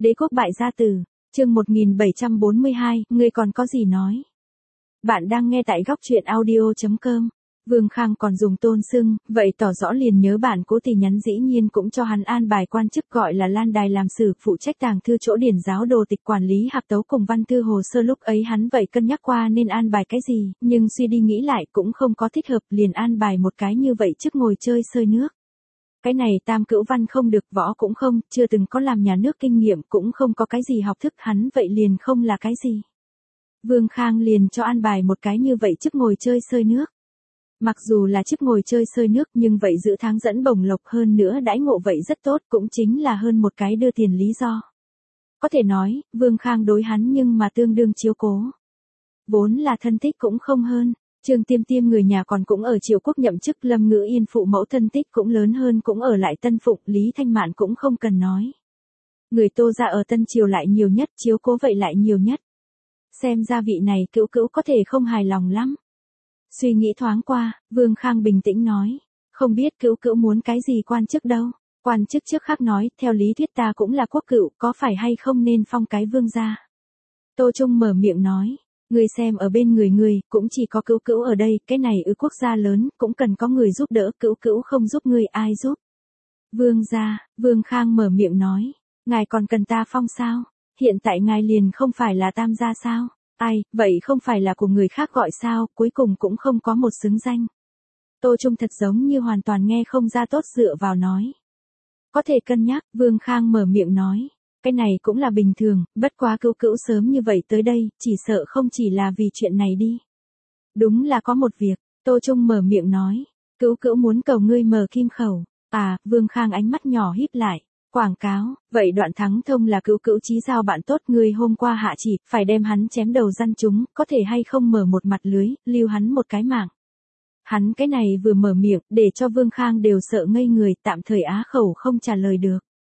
Đế quốc bại gia tử, chương 1742, ngươi còn có gì nói? Bạn đang nghe tại góc truyện audio.com. Vương Khang còn dùng tôn xưng, vậy tỏ rõ liền nhớ bản cố thì nhắn dĩ nhiên cũng cho hắn an bài quan chức gọi là Lan Đài làm sử phụ trách tàng thư chỗ điển giáo đồ tịch quản lý hạp tấu cùng văn thư hồ sơ lúc ấy hắn vậy cân nhắc qua nên an bài cái gì, nhưng suy đi nghĩ lại cũng không có thích hợp liền an bài một cái như vậy trước ngồi chơi sơi nước. Cái này tam cữu văn không được võ cũng không, chưa từng có làm nhà nước kinh nghiệm cũng không có cái gì học thức hắn vậy liền không là cái gì. Vương Khang liền cho an bài một cái như vậy trước ngồi chơi sơi nước. Mặc dù là chức ngồi chơi sơi nước nhưng vậy giữ tháng dẫn bổng lộc hơn nữa đãi ngộ vậy rất tốt cũng chính là hơn một cái đưa tiền lý do. Có thể nói, Vương Khang đối hắn nhưng mà tương đương chiếu cố. Vốn là thân thích cũng không hơn, Trương Tiêm Tiêm người nhà còn cũng ở Triệu Quốc nhậm chức, Lâm Ngữ Yên phụ mẫu thân tích cũng lớn hơn cũng ở lại Tân Phụng, Lý Thanh Mạn cũng không cần nói. Người Tô gia ở Tân Triều lại nhiều nhất, chiếu cố vậy lại nhiều nhất. Xem ra vị này cữu cữu có thể không hài lòng lắm. Suy nghĩ thoáng qua, Vương Khang bình tĩnh nói, không biết cữu cữu muốn cái gì quan chức đâu. Quan chức trước khác nói, theo lý thuyết ta cũng là quốc cữu, có phải hay không nên phong cái vương gia. Tô Trung mở miệng nói, người xem ở bên người, cũng chỉ có cữu cữu ở đây, cái này ở quốc gia lớn, cũng cần có người giúp đỡ, cữu cữu không giúp người ai giúp. Vương gia, Vương Khang mở miệng nói, ngài còn cần ta phong sao, hiện tại ngài liền không phải là tam gia sao. Ai, vậy không phải là của người khác gọi sao, cuối cùng cũng không có một xứng danh. Tô Trung thật giống như hoàn toàn nghe không ra tốt dựa vào nói. Có thể cân nhắc, Vương Khang mở miệng nói. Cái này cũng là bình thường, bất quá cữu cữu sớm như vậy tới đây, chỉ sợ không chỉ là vì chuyện này đi. Đúng là có một việc, Tô Trung mở miệng nói. Cữu cữu muốn cầu ngươi mở kim khẩu. À, Vương Khang ánh mắt nhỏ híp lại. Quảng cáo, vậy Đoạn Thắng Thông là cữu cữu chí giao bạn tốt, người hôm qua hạ chỉ, phải đem hắn chém đầu răn chúng, có thể hay không mở một mặt lưới, lưu hắn một cái mạng. Hắn cái này vừa mở miệng, để cho Vương Khang đều sợ ngây người, tạm thời á khẩu không trả lời được.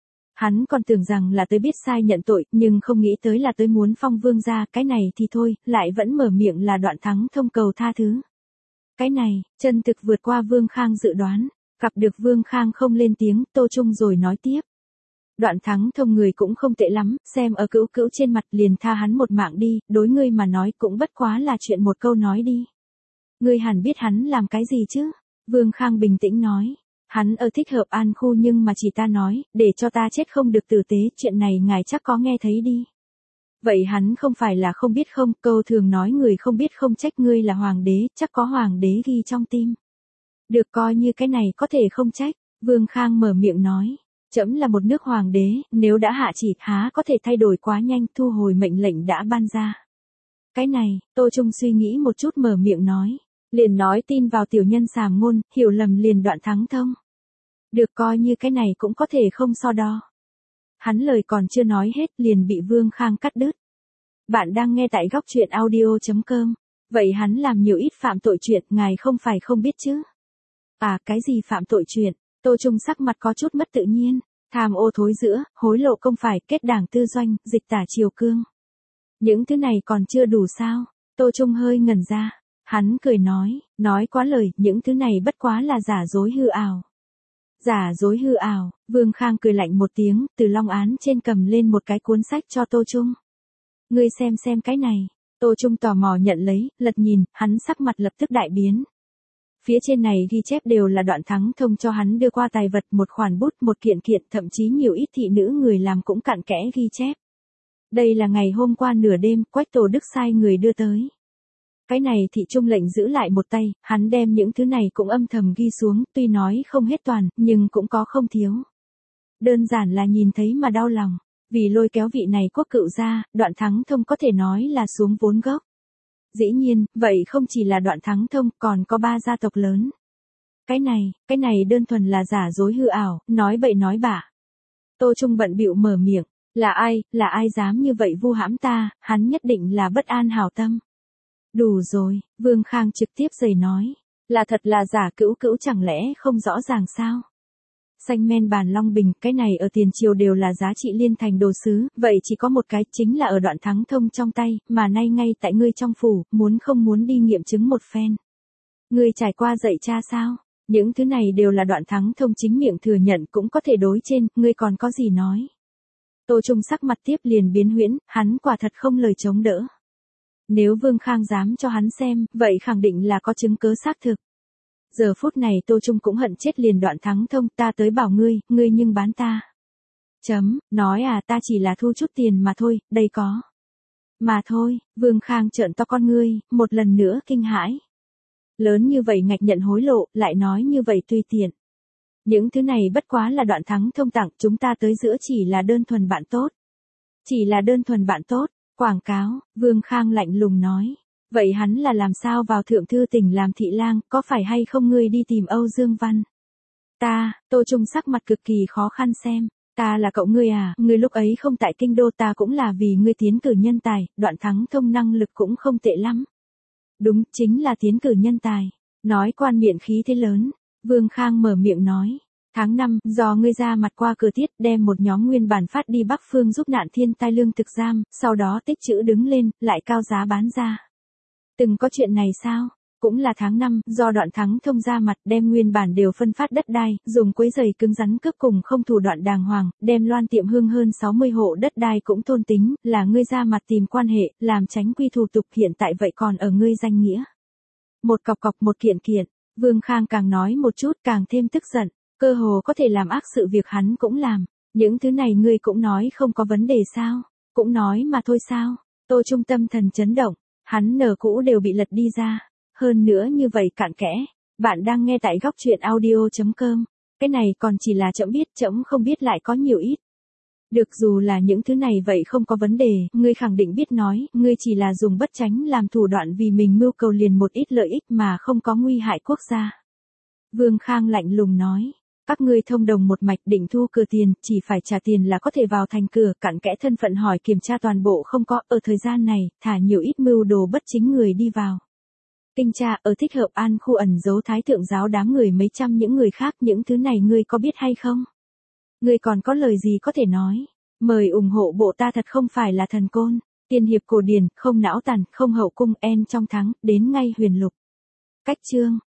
Hắn còn tưởng rằng là tới biết sai nhận tội, nhưng không nghĩ tới là tới muốn phong vương gia, cái này thì thôi, lại vẫn mở miệng là Đoạn Thắng Thông cầu tha thứ. Cái này, chân thực vượt qua Vương Khang dự đoán, gặp được Vương Khang không lên tiếng, Tô Trung rồi nói tiếp. Đoạn Thắng Thông người cũng không tệ lắm, xem ở cữu cữu trên mặt liền tha hắn một mạng đi, đối ngươi mà nói cũng bất quá là chuyện một câu nói đi. Ngươi hẳn biết hắn làm cái gì chứ? Vương Khang bình tĩnh nói. Hắn ở thích hợp an khu nhưng mà chỉ ta nói, để cho ta chết không được tử tế, chuyện này ngài chắc có nghe thấy đi. Vậy hắn không phải là không biết không, câu thường nói người không biết không trách, ngươi là hoàng đế, chắc có hoàng đế ghi trong tim. Được coi như cái này có thể không trách, Vương Khang mở miệng nói. Trẫm là một nước hoàng đế, nếu đã hạ chỉ há có thể thay đổi quá nhanh, thu hồi mệnh lệnh đã ban ra. Cái này, Tô Trung suy nghĩ một chút mở miệng nói. Liền nói tin vào tiểu nhân sàm ngôn, hiểu lầm liền Đoạn Thắng Thông. Được coi như cái này cũng có thể không so đo. Hắn lời còn chưa nói hết liền bị Vương Khang cắt đứt. Bạn đang nghe tại góc truyện audio.com. Vậy hắn làm nhiều ít phạm tội chuyện, ngài không phải không biết chứ? À, cái gì phạm tội chuyện? Tô Trung sắc mặt có chút mất tự nhiên. Tham ô thối giữa, hối lộ công phải, kết đảng tư doanh, dịch tả triều cương. Những thứ này còn chưa đủ sao? Tô Trung hơi ngẩn ra. Hắn cười nói quá lời, những thứ này bất quá là giả dối hư ảo. Giả dối hư ảo, Vương Khang cười lạnh một tiếng, từ long án trên cầm lên một cái cuốn sách cho Tô Trung. Ngươi xem cái này. Tô Trung tò mò nhận lấy, lật nhìn, hắn sắc mặt lập tức đại biến. Phía trên này ghi chép đều là Đoạn Thắng Thông cho hắn đưa qua tài vật, một khoản bút, một kiện, thậm chí nhiều ít thị nữ người làm cũng cặn kẽ ghi chép. Đây là ngày hôm qua nửa đêm, Quách Tổ Đức sai người đưa tới. Cái này thị trung lệnh giữ lại một tay, hắn đem những thứ này cũng âm thầm ghi xuống, tuy nói không hết toàn, nhưng cũng có không thiếu. Đơn giản là nhìn thấy mà đau lòng, vì lôi kéo vị này quốc cựu ra, Đoạn Thắng Thông có thể nói là xuống vốn gốc. Dĩ nhiên, vậy không chỉ là Đoạn Thắng Thông, còn có 3 gia tộc lớn. Cái này đơn thuần là giả dối hư ảo, nói bậy nói bạ. Tô Trung bận bịu mở miệng, là ai dám như vậy vu hãm ta, hắn nhất định là bất an hảo tâm. Đủ rồi, Vương Khang trực tiếp giày nói, là thật là giả, cữu cữu chẳng lẽ không rõ ràng sao? Xanh men bàn long bình, cái này ở tiền triều đều là giá trị liên thành đồ sứ, vậy chỉ có một cái, chính là ở Đoạn Thắng Thông trong tay, mà nay ngay tại ngươi trong phủ, muốn không muốn đi nghiệm chứng một phen. Ngươi trải qua dạy cha sao? Những thứ này đều là Đoạn Thắng Thông chính miệng thừa nhận, cũng có thể đối trên, ngươi còn có gì nói? Tô Trung sắc mặt tiếp liền biến huyễn, hắn quả thật không lời chống đỡ. Nếu Vương Khang dám cho hắn xem, vậy khẳng định là có chứng cứ xác thực. Giờ phút này Tô Trung cũng hận chết liền Đoạn Thắng Thông, ta tới bảo ngươi, ngươi nhưng bán ta. Nói à, ta chỉ là thu chút tiền mà thôi, đây có. Mà thôi, Vương Khang trợn to con ngươi, một lần nữa kinh hãi. Lớn như vậy ngạch nhận hối lộ, lại nói như vậy tùy tiện. Những thứ này bất quá là Đoạn Thắng Thông tặng, chúng ta tới giữa chỉ là đơn thuần bạn tốt. Chỉ là đơn thuần bạn tốt, quảng cáo, Vương Khang lạnh lùng nói. Vậy hắn là làm sao vào Thượng Thư Tỉnh làm thị lang, có phải hay không ngươi đi tìm Âu Dương Văn? Tô Trung sắc mặt cực kỳ khó khăn xem. Ta là cậu ngươi à, ngươi lúc ấy không tại kinh đô, ta cũng là vì ngươi tiến cử nhân tài, Đoạn Thắng Thông năng lực cũng không tệ lắm. Đúng, chính là tiến cử nhân tài. Nói quan miệng khí thế lớn, Vương Khang mở miệng nói. Tháng 5, do ngươi ra mặt qua cửa tiết đem một nhóm nguyên bản phát đi Bắc Phương giúp nạn thiên tai lương thực giam, sau đó tích trữ đứng lên, lại cao giá bán ra. Từng có chuyện này sao? Cũng là tháng 5, do Đoạn Thắng Thông ra mặt đem nguyên bản đều phân phát đất đai, dùng quấy giày cứng rắn cướp cùng không thủ đoạn đàng hoàng, đem Loan Tiệm Hương hơn 60 hộ đất đai cũng thôn tính, là ngươi ra mặt tìm quan hệ, làm tránh quy thủ tục, hiện tại vậy còn ở ngươi danh nghĩa. Một cọc cọc một kiện kiện, Vương Khang càng nói một chút càng thêm tức giận, cơ hồ có thể làm ác sự việc hắn cũng làm, những thứ này ngươi cũng nói không có vấn đề sao, cũng nói mà thôi sao, Tô Trung tâm thần chấn động, hắn nở cũ đều bị lật đi ra. Hơn nữa như vậy cặn kẽ, bạn đang nghe tại góc truyện audio.com, cái này còn chỉ là trẫm biết, trẫm không biết lại có nhiều ít. Được, dù là những thứ này vậy không có vấn đề, ngươi khẳng định biết nói, ngươi chỉ là dùng bất tránh làm thủ đoạn vì mình mưu cầu liền một ít lợi ích mà không có nguy hại quốc gia. Vương Khang lạnh lùng nói, các ngươi thông đồng một mạch định thu cửa tiền, chỉ phải trả tiền là có thể vào thành cửa, cặn kẽ thân phận hỏi kiểm tra toàn bộ không có, ở thời gian này, thả nhiều ít mưu đồ bất chính người đi vào. Kinh tra ở Thích Hợp An khu ẩn giấu Thái Thượng giáo đám người mấy trăm những người khác, những thứ này ngươi có biết hay không? Ngươi còn có lời gì có thể nói? Mời ủng hộ bộ ta thật không phải là thần côn, tiên hiệp cổ điển, không não tàn, không hậu cung, en trong thắng, đến ngay huyền lục. Cách chương